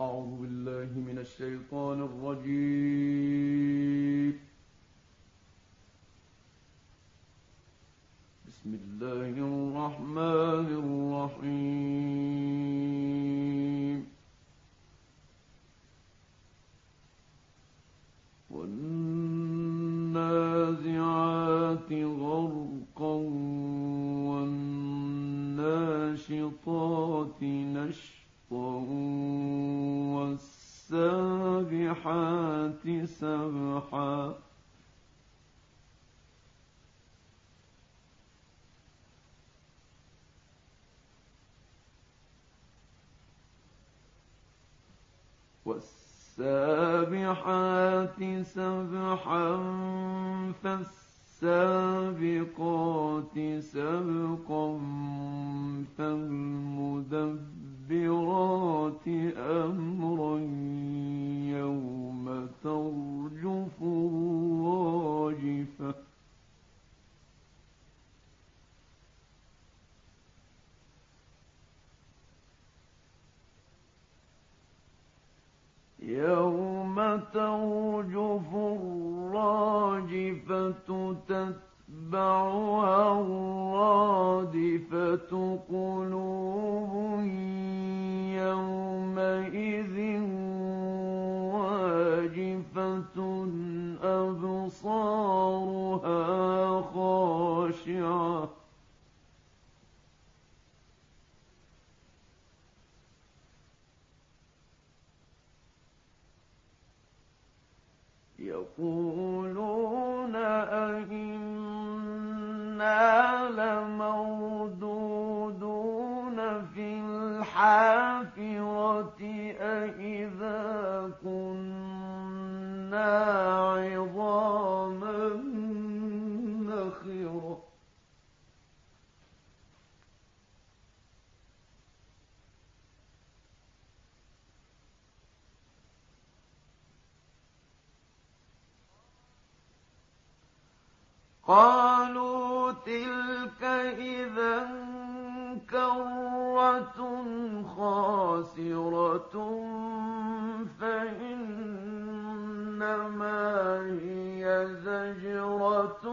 أعوذ بالله من الشيطان الرجيم. بسم الله الرحمن الرحيم. والنازعات غرقا والناشطات نشطا والسابحات سبحا والسابحات سبحا فالسابقات سبقا فالمدبرات أمرا يوم ترجف الراجفة يوم ترجف الراجفة تتبعها الرادفة قلوب يومئذ واجفة أبصارها خاشعة يقولون أئنا لمردودون في الحافرة أئذا كنا عظاما نخرة قالوا تلك إذا كرة خاسرة فإنما هي زجرة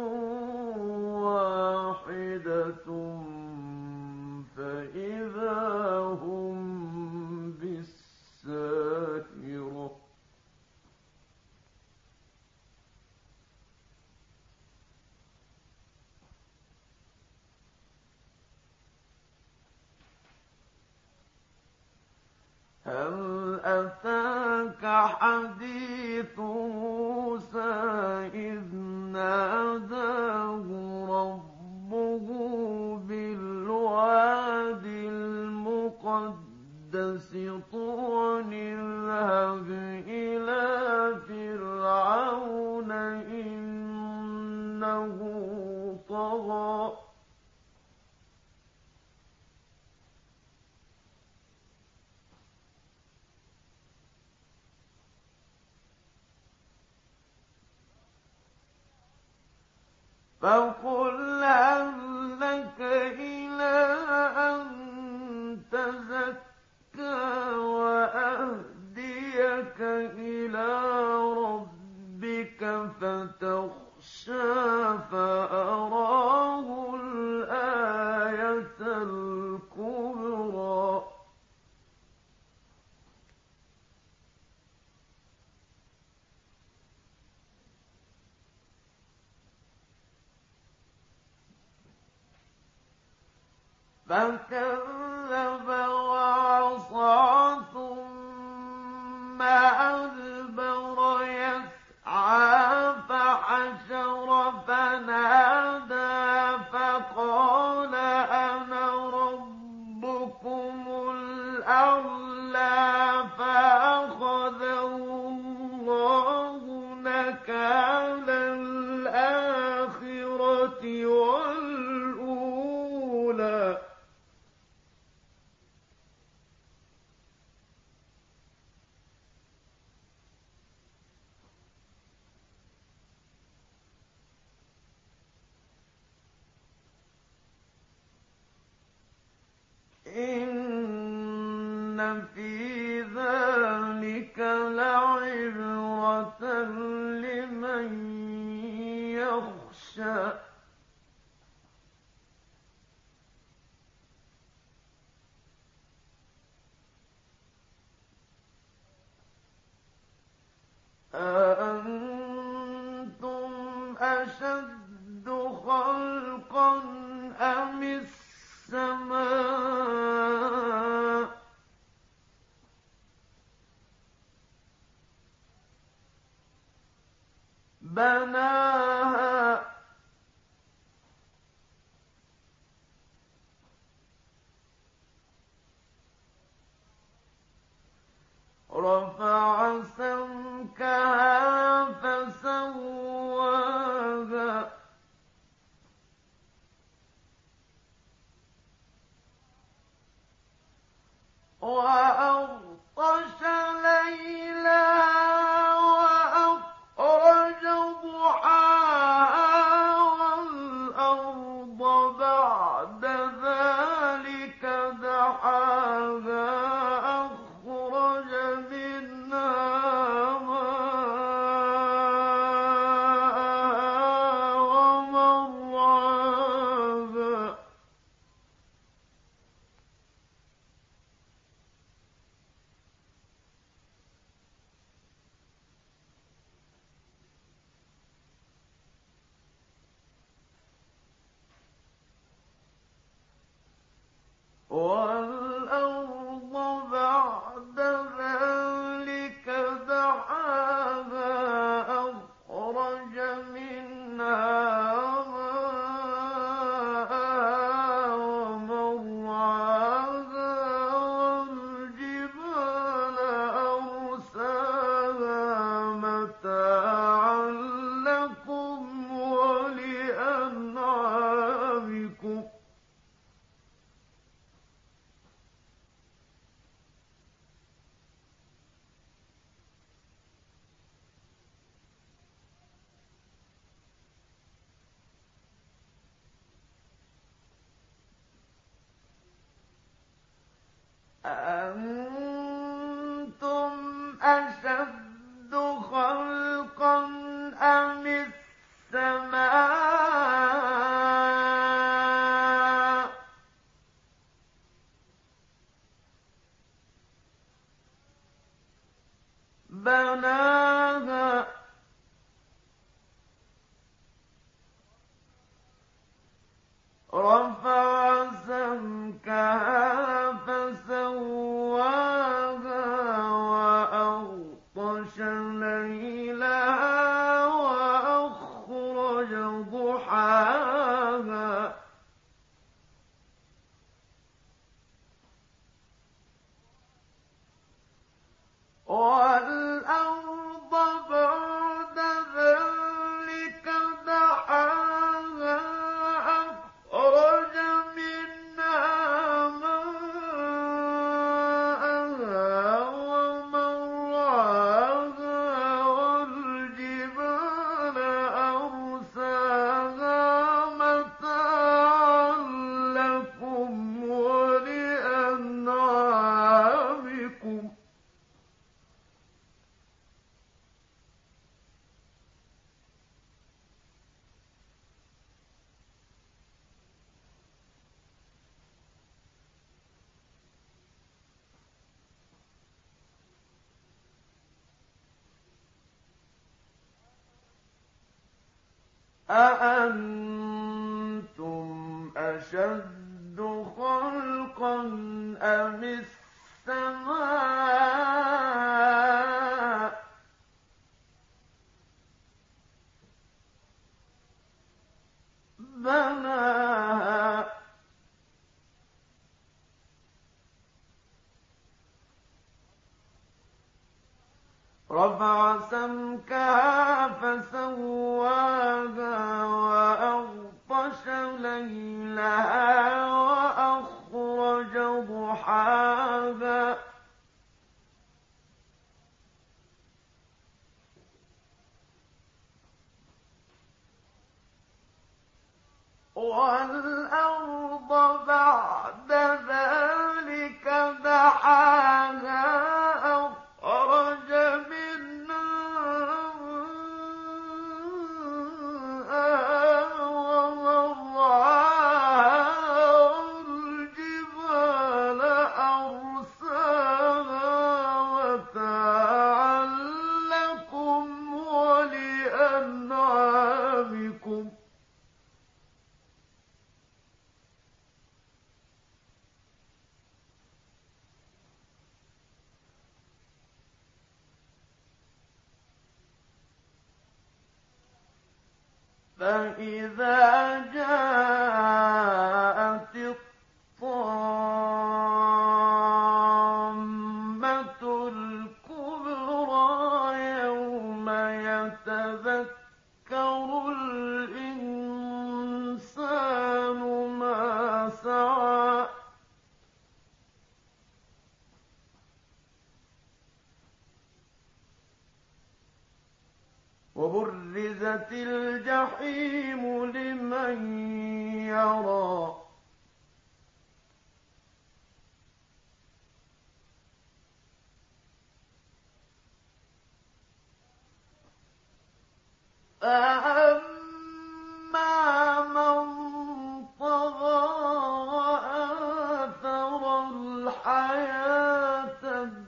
واحدة فإذا هم بالساهرة هل أتاك حديث موسى إذ ناداه ربه بالواد المقدس طوى اذهب إلى فرعون إنه طغى فقل هل لك إلى أن تزكى وأهديك إلى ربك فتخشى فأراه الآية الكبرى فكذب وعصى ثم أدبر يسعى فحشر فنادى فقال أنا ربكم الأعلى فأخذه الله نكال الآخرة والأولى إن في ذلك أأنتم أشد خلقا أم السماء بناها رفع سمكها فسواها وأغطش ليلها وأخرج ضحاها والأرض بعد ذلك دحاها أخرج منها ماءها ومرعاها والأرض بعد ذلك دحاها أخرج منها ماءها ومرعاها والجبال أرساها متاعا لكم ولأنعامكم أأنتم أشد خلقا أم السماء بناها رفع سمكها فسواها وأغطش ليلها وأخرج ضحاها والأرض بعد ذلك دحاها أخرج منها ماءها ومرعاها والجبال أرساها متاعا لكم ولأنعامكم أأنتم أشد خلقا أم السماء بناها رفع سمكها فسواها وأغطش ليلها وأخرج ضحاها والأرض بعد ذلك دحاها أخرج منها ماءها ومرعاها والجبال أرساها متاعا لكم فإذا جاءت الطامة الكبرى يوم يتذكر الإنسان ما سعى وبرزت الجحيم لمن يرى فأما من طغى وآثر الحياة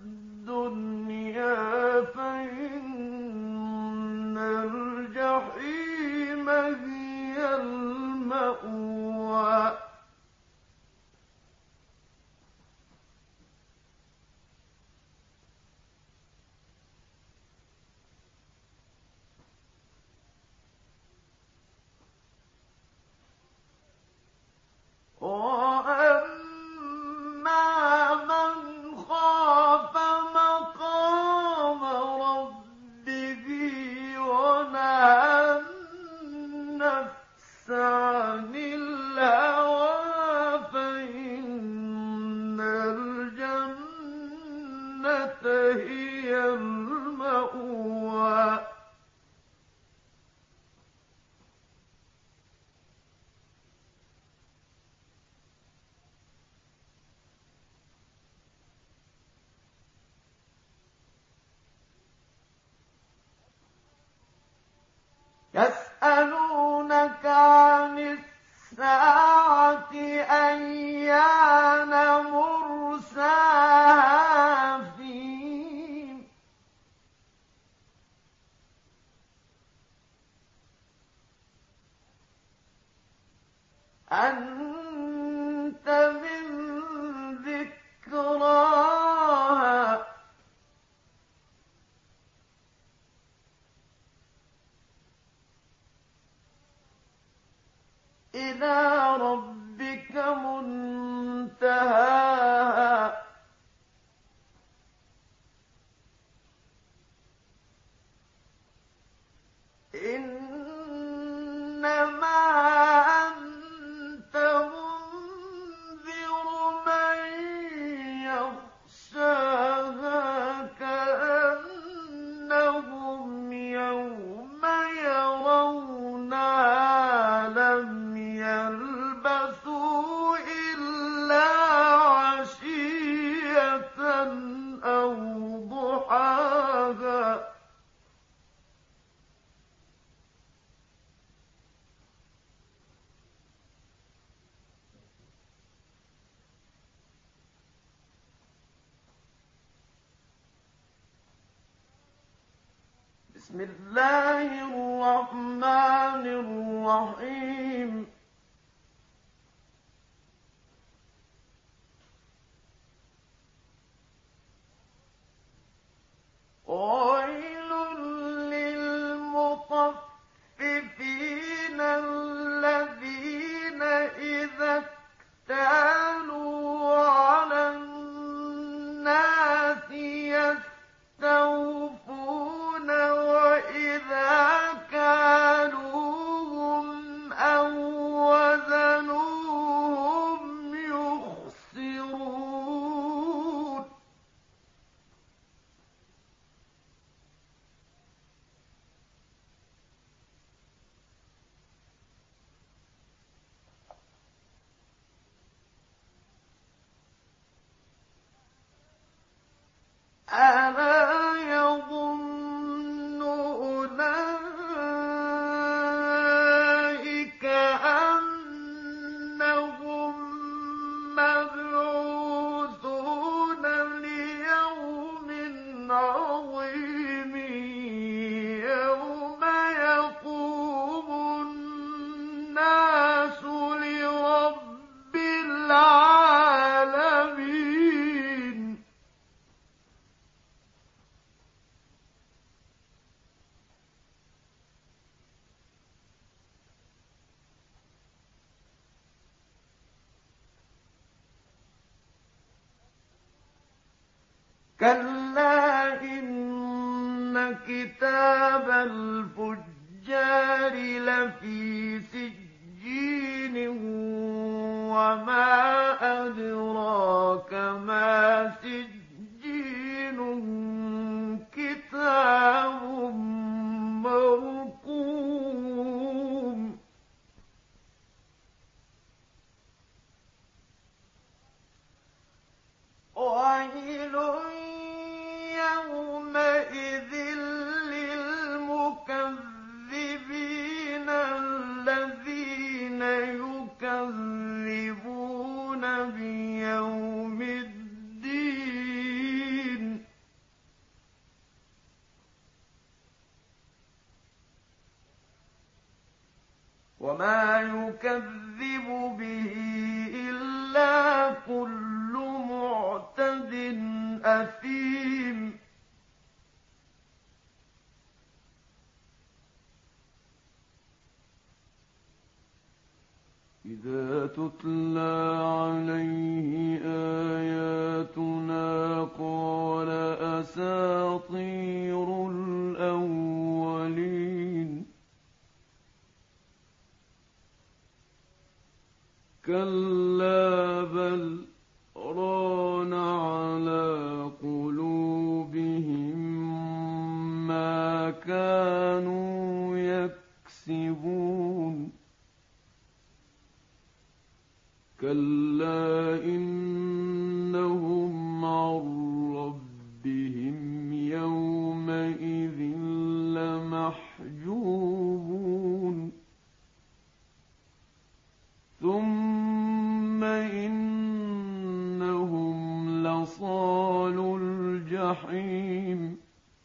الدنيا فإن الجحيم هي المأوى وأما من خاف مقام ربه ونهى النفس عن الهوى فإن الجنة هي المأوى يسألونك عن الساعة أيان مرساها فيم أنت من ذكراها إلى ربك منتهاها إنما أنت منذر من يخشاها كأنهم يوم يرونها لم يلبثوا إلا عشية أو ضحاها بسم الله الرحمن الرحيم ويل للمطففين الذين إذا اكتالوا على الناس يستوفون وإذا كالوهم أو وزنوهم يخسرون ألا يظن أولئك أنهم مبعوثون ليوم عظيم يوم يقوم الناس لرب العالمين كَلَّا إِنَّ كِتَابَ الْفُجَّارِ لَفِي سِجِّينٍ وَمَا أَدْرَاكَ مَا سِجِّينٌ كِتَابٌ مَّرْقُومٌ وَيْلٌ يَوْمَئِذٍ لِّلْمُكَذِّبِينَ الَّذِينَ يُكَذِّبُونَ بِيَوْمِ الدِّينِ وَمَا يُكَذِّبُ بِهِ إِلَّا كُلُّ مُعْتَدٍ أَثِيمٍ إِذَا تُتْلَىٰ عَلَيْهِ آيَاتُنَا قَالَ أَسَاطِيرُ الْأَوَّلِينَ كَلَّا بَلْ رَانَ عَلَىٰ قُلُوبِهِم مَّا كَانُوا يَكْسِبُونَ كَلَّا إِنَّهُمْ عَن رَّبِّهِمْ يَوْمَئِذٍ لَّمَحْجُوبُونَ ثُمَّ إِنَّهُمْ لَصَالُو الْجَحِيمِ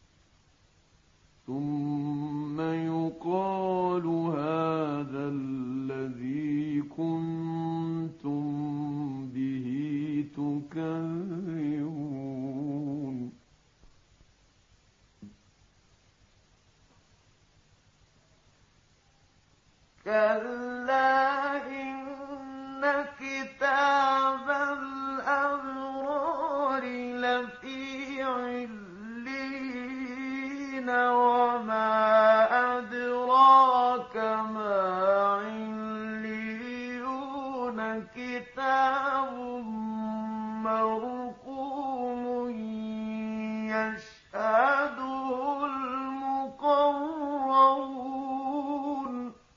ثُمَّ يُقَالُ هَٰذَا الَّذِي كُنتُم بِهِ تُكَذِّبُونَ كَلَّا إِنَّ كِتَابَ الْأَبْرَارِ لَفِي عِلِّيِّينَ وَمَا أَدْرَاكَ مَا عِلِّيُّونَ كِتَابٌ مَّرْقُومٌ يَشْهَدُهُ الْمُقَرَّبُونَ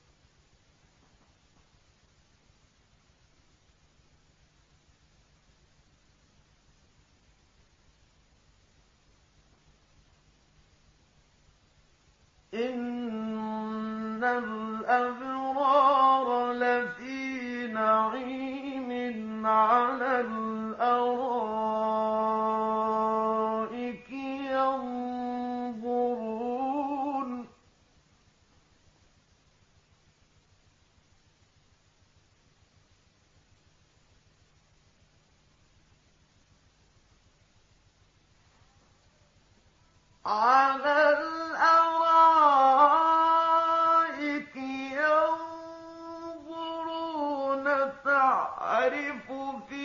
إِنَّ الْأَبْرَارَ لَفِي نَعِيمٍ عَلَى الْأَرَائِكِ يَنظُرُونَ عَلَى الْأَرَائِكِ يَنظُرُونَ تَعْرِفُ فِي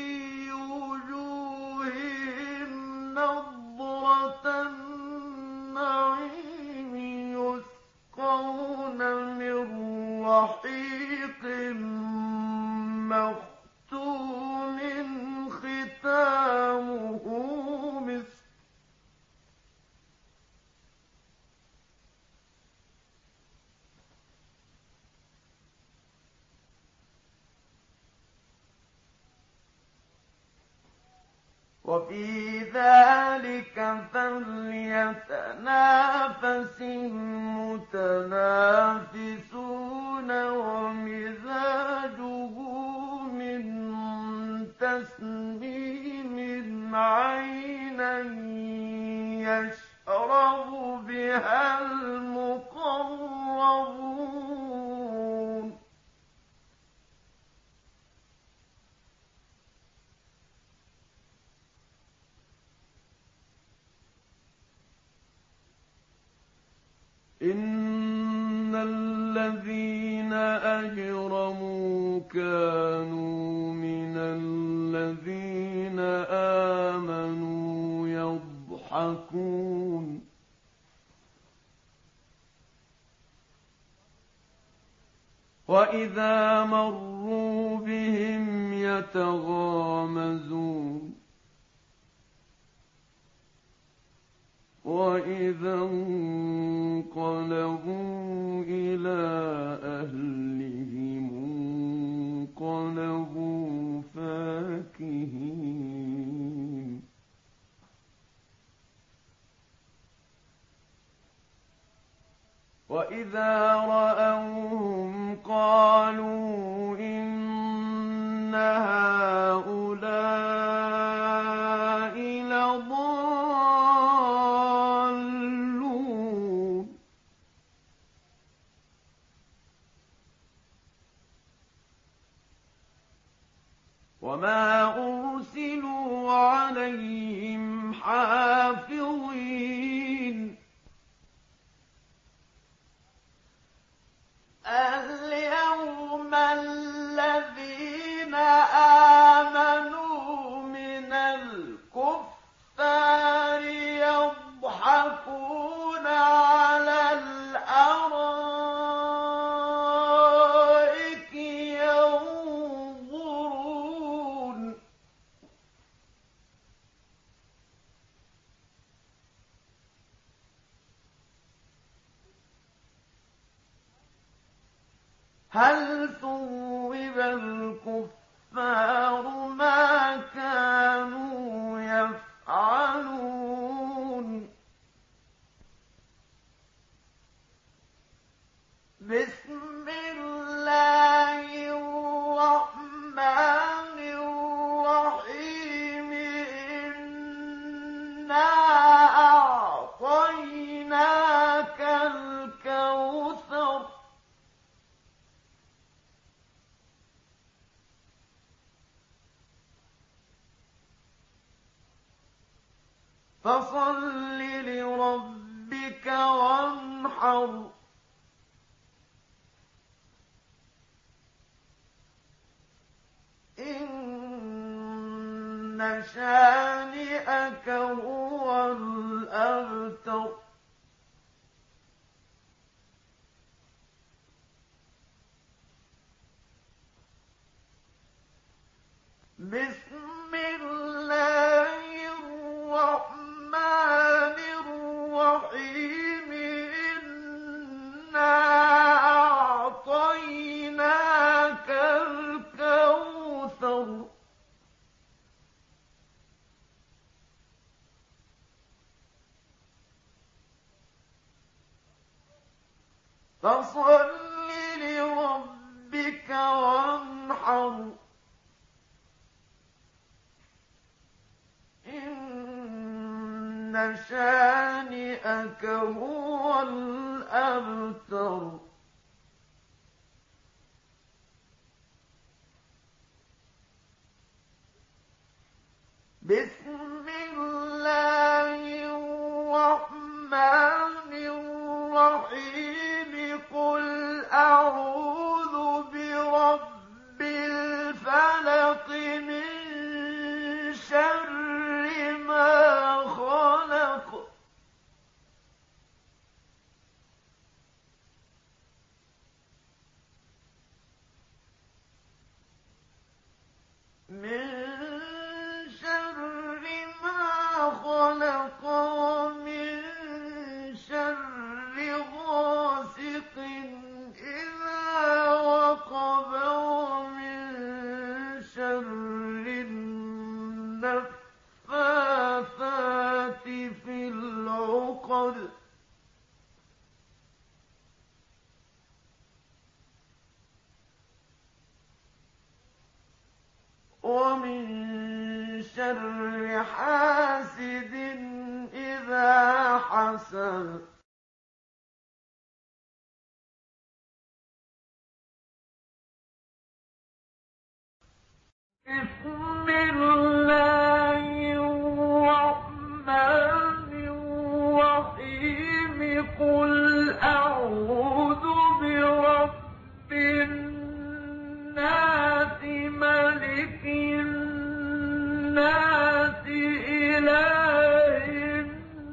وُجُوهِهِمْ نَضْرَةَ النَّعِيمِ يُسْقَوْنَ مِن رَّحِيقٍ مَّخْتُومٍ خِتَامُهُ مِسْكٌ وَفِي ذَٰلِكَ فَلْيَتَنَافَسِ الْمُتَنَافِسُونَ وَمِزَاجُهُ مِن تَسْنِيمٍ عَيْنًا يَشْرَبُ بِهَا الْمُقَرَّبُونَ إِنَّ الَّذِينَ أَجْرَمُوا كَانُوا مِنَ الَّذِينَ آمَنُوا يَضْحَكُونَ يضحكون وإذا مروا بهم يتغامزون وإذا انقلبوا إلى أهلهم انقلبوا فاكهين وإذا رأوهم قالوا إن هؤلاء لضالون وما أرسلوا عليهم حافظين اليوم الذين آمنوا من الكفار يضحكون على الأرائك ينظرون هل ثوب الكفار ما كانوا يفعلون بسم الله الرحمن الرحيم إنا أعطيناك الكوثر فصل لربك وانحر إن شانئك هو الأبتر بسم الله الرحمن الرحيم إنا أعطيناك الكوثر فصل لربك وانحر إن شانئك هو الأبتر بسم الله الرحمن الرحيم قل أعوذ برب الفلق من شر ما خلق من شر ما خلق ومن شر غاسق إذا وقب ومن شر النفاثات في العقد ومن شر حاسد إذا حسد بسم الله الرحمن الرحيم قل أعوذ برب الناس ملك الناس إله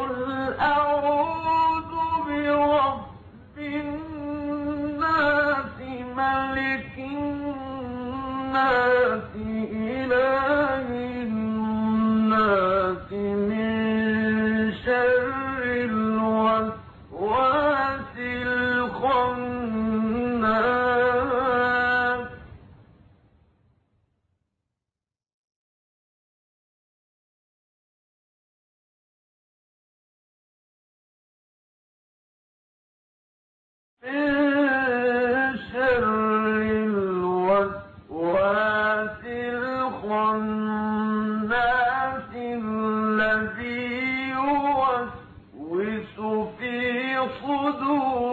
قُلْ أَعُوذُ بِرَبِّ النَّاسِ مَلِكِ النَّاسِ إِلَٰهِ النَّاسِ مِن شَرِّ الْوَسْوَاسِ الْخَنَّاسِ الَّذِي يُوَسْوِسُ فِي صُدُورِ